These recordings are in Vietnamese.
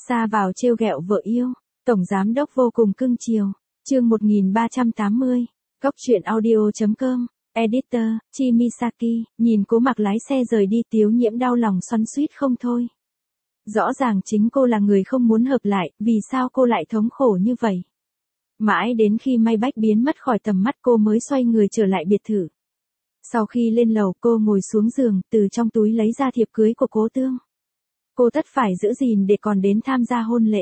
Sa vào trêu ghẹo vợ yêu, tổng giám đốc vô cùng cưng chiều. Chương 1380. Cốc truyện audio.com. Editor, Chimisaki, nhìn Cố Mặc lái xe rời đi, Tiếu Nhiễm đau lòng xoắn xuýt không thôi. Rõ ràng chính cô là người không muốn hợp lại, vì sao cô lại thống khổ như vậy? Mãi đến khi May Bách biến mất khỏi tầm mắt cô mới xoay người trở lại biệt thự. Sau khi lên lầu cô ngồi xuống giường, từ trong túi lấy ra thiệp cưới của Cố Tương. Cô tất phải giữ gìn để còn đến tham gia hôn lễ.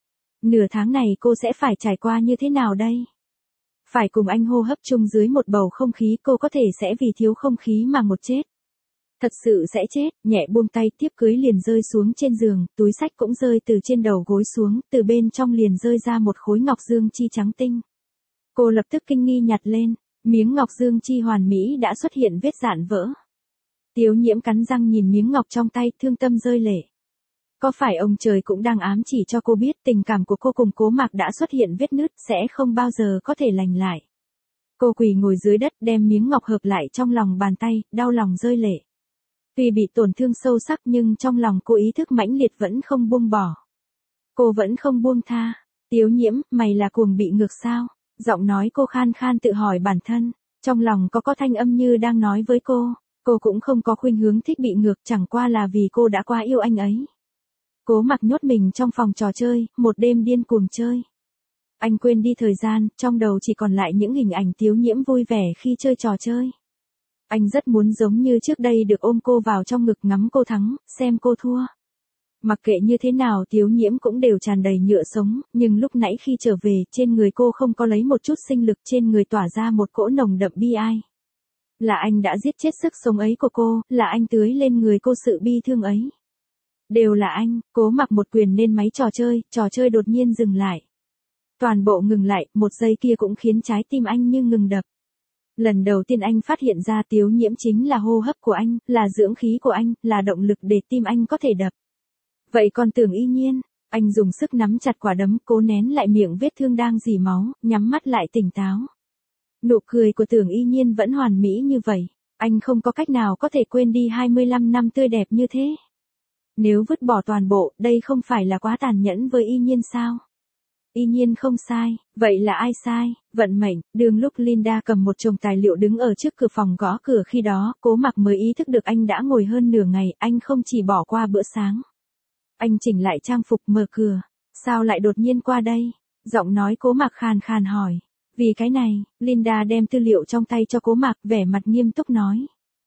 Nửa tháng này cô sẽ phải trải qua như thế nào đây? Phải cùng anh hô hấp chung dưới một bầu không khí, cô có thể sẽ vì thiếu không khí mà một chết. Thật sự sẽ chết. Nhẹ buông tay, thiệp cưới liền rơi xuống trên giường, túi xách cũng rơi từ trên đầu gối xuống, từ bên trong liền rơi ra một khối ngọc dương chi trắng tinh. Cô lập tức kinh nghi nhặt lên, miếng ngọc dương chi hoàn mỹ đã xuất hiện vết rạn vỡ. Tiếu Nhiễm cắn răng nhìn miếng ngọc trong tay, thương tâm rơi lệ. Có phải ông trời cũng đang ám chỉ cho cô biết tình cảm của cô cùng Cố Mặc đã xuất hiện vết nứt, sẽ không bao giờ có thể lành lại. Cô quỳ ngồi dưới đất, đem miếng ngọc hợp lại trong lòng bàn tay, đau lòng rơi lệ. Tuy bị tổn thương sâu sắc nhưng trong lòng cô ý thức mãnh liệt vẫn không buông bỏ. Cô vẫn không buông tha. Tiếu Nhiễm, mày là cuồng bị ngược sao? Giọng nói cô khan khan tự hỏi bản thân. Trong lòng có thanh âm như đang nói với cô. Cô cũng không có khuynh hướng thích bị ngược, chẳng qua là vì cô đã quá yêu anh ấy. Cố Mặc nhốt mình trong phòng trò chơi, một đêm điên cuồng chơi. Anh quên đi thời gian, trong đầu chỉ còn lại những hình ảnh Tiếu Nhiễm vui vẻ khi chơi trò chơi. Anh rất muốn giống như trước đây được ôm cô vào trong ngực, ngắm cô thắng, xem cô thua. Mặc kệ như thế nào Tiếu Nhiễm cũng đều tràn đầy nhựa sống, nhưng lúc nãy khi trở về, trên người cô không có lấy một chút sinh lực, trên người tỏa ra một cỗ nồng đậm bi ai. Là anh đã giết chết sức sống ấy của cô, là anh tưới lên người cô sự bi thương ấy. Đều là anh. Cố Mặc một quyền lên máy trò chơi đột nhiên dừng lại. Toàn bộ ngừng lại, một giây kia cũng khiến trái tim anh như ngừng đập. Lần đầu tiên anh phát hiện ra Tiếu Nhiễm chính là hô hấp của anh, là dưỡng khí của anh, là động lực để tim anh có thể đập. Vậy còn Tưởng Y Nhiên, anh dùng sức nắm chặt quả đấm, cố nén lại miệng vết thương đang rỉ máu, nhắm mắt lại tỉnh táo. Nụ cười của Tưởng Y Nhiên vẫn hoàn mỹ như vậy, anh không có cách nào có thể quên đi 25 năm tươi đẹp như thế. Nếu vứt bỏ toàn bộ, đây không phải là quá tàn nhẫn với Y Nhiên sao? Y Nhiên không sai, vậy là ai sai? Vận mệnh. Đường lúc Linda cầm một chồng tài liệu đứng ở trước cửa phòng gõ cửa, khi đó, Cố Mặc mới ý thức được anh đã ngồi hơn nửa ngày, anh không chỉ bỏ qua bữa sáng. Anh chỉnh lại trang phục, mở cửa. Sao lại đột nhiên qua đây? Giọng nói Cố Mặc khàn khàn hỏi. Vì cái này. Linda đem tư liệu trong tay cho Cố Mặc, vẻ mặt nghiêm túc nói.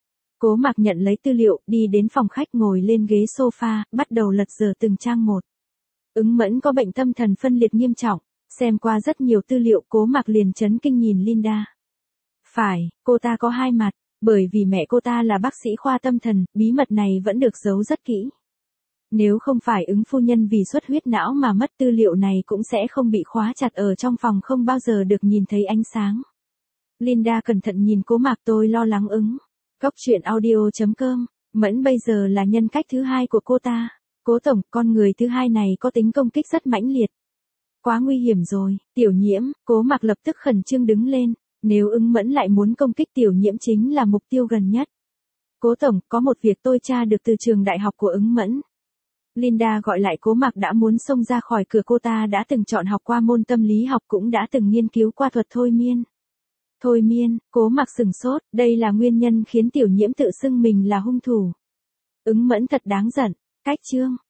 Cố Mặc nhận lấy tư liệu, đi đến phòng khách, ngồi lên ghế sofa, bắt đầu lật dở từng trang một. Ứng Mẫn có bệnh tâm thần phân liệt nghiêm trọng, xem qua rất nhiều tư liệu, Cố Mặc liền chấn kinh nhìn Linda. Phải, cô ta có hai mặt, bởi vì mẹ cô ta là bác sĩ khoa tâm thần, bí mật này vẫn được giấu rất kỹ. Nếu không phải Ứng phu nhân vì xuất huyết não mà mất, tư liệu này cũng sẽ không bị khóa chặt ở trong phòng, không bao giờ được nhìn thấy ánh sáng. Linda cẩn thận nhìn Cố Mặc, tôi lo lắng Ứng. Cốc truyện audio.com. Mẫn bây giờ là nhân cách thứ hai của cô ta. Cố tổng, con người thứ hai này có tính công kích rất mãnh liệt. Quá nguy hiểm rồi. Tiểu Nhiễm. Cố Mặc lập tức khẩn trương đứng lên. Nếu Ứng Mẫn lại muốn công kích Tiểu Nhiễm chính là mục tiêu gần nhất. Cố tổng, có một việc tôi tra được từ trường đại học của Ứng Mẫn. Linda gọi lại Cố Mặc, đã muốn xông ra khỏi cửa, cô ta đã từng chọn học qua môn tâm lý học, cũng đã từng nghiên cứu qua thuật thôi miên. Thôi miên. Cố Mặc sừng sốt, đây là nguyên nhân khiến Tiểu Nhiễm tự xưng mình là hung thủ. Ứng Mẫn thật đáng giận. Cách chương.